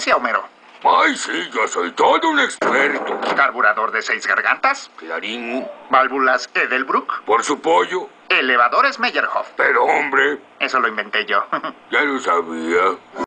experiencia, Homero. Ay, sí, yo soy todo un experto. Carburador de 6 gargantas. Clarín, Válvulas Edelbrook. por su pollo. Elevadores Meyerhoff. Pero, hombre, Eso lo inventé yo. ya lo sabía.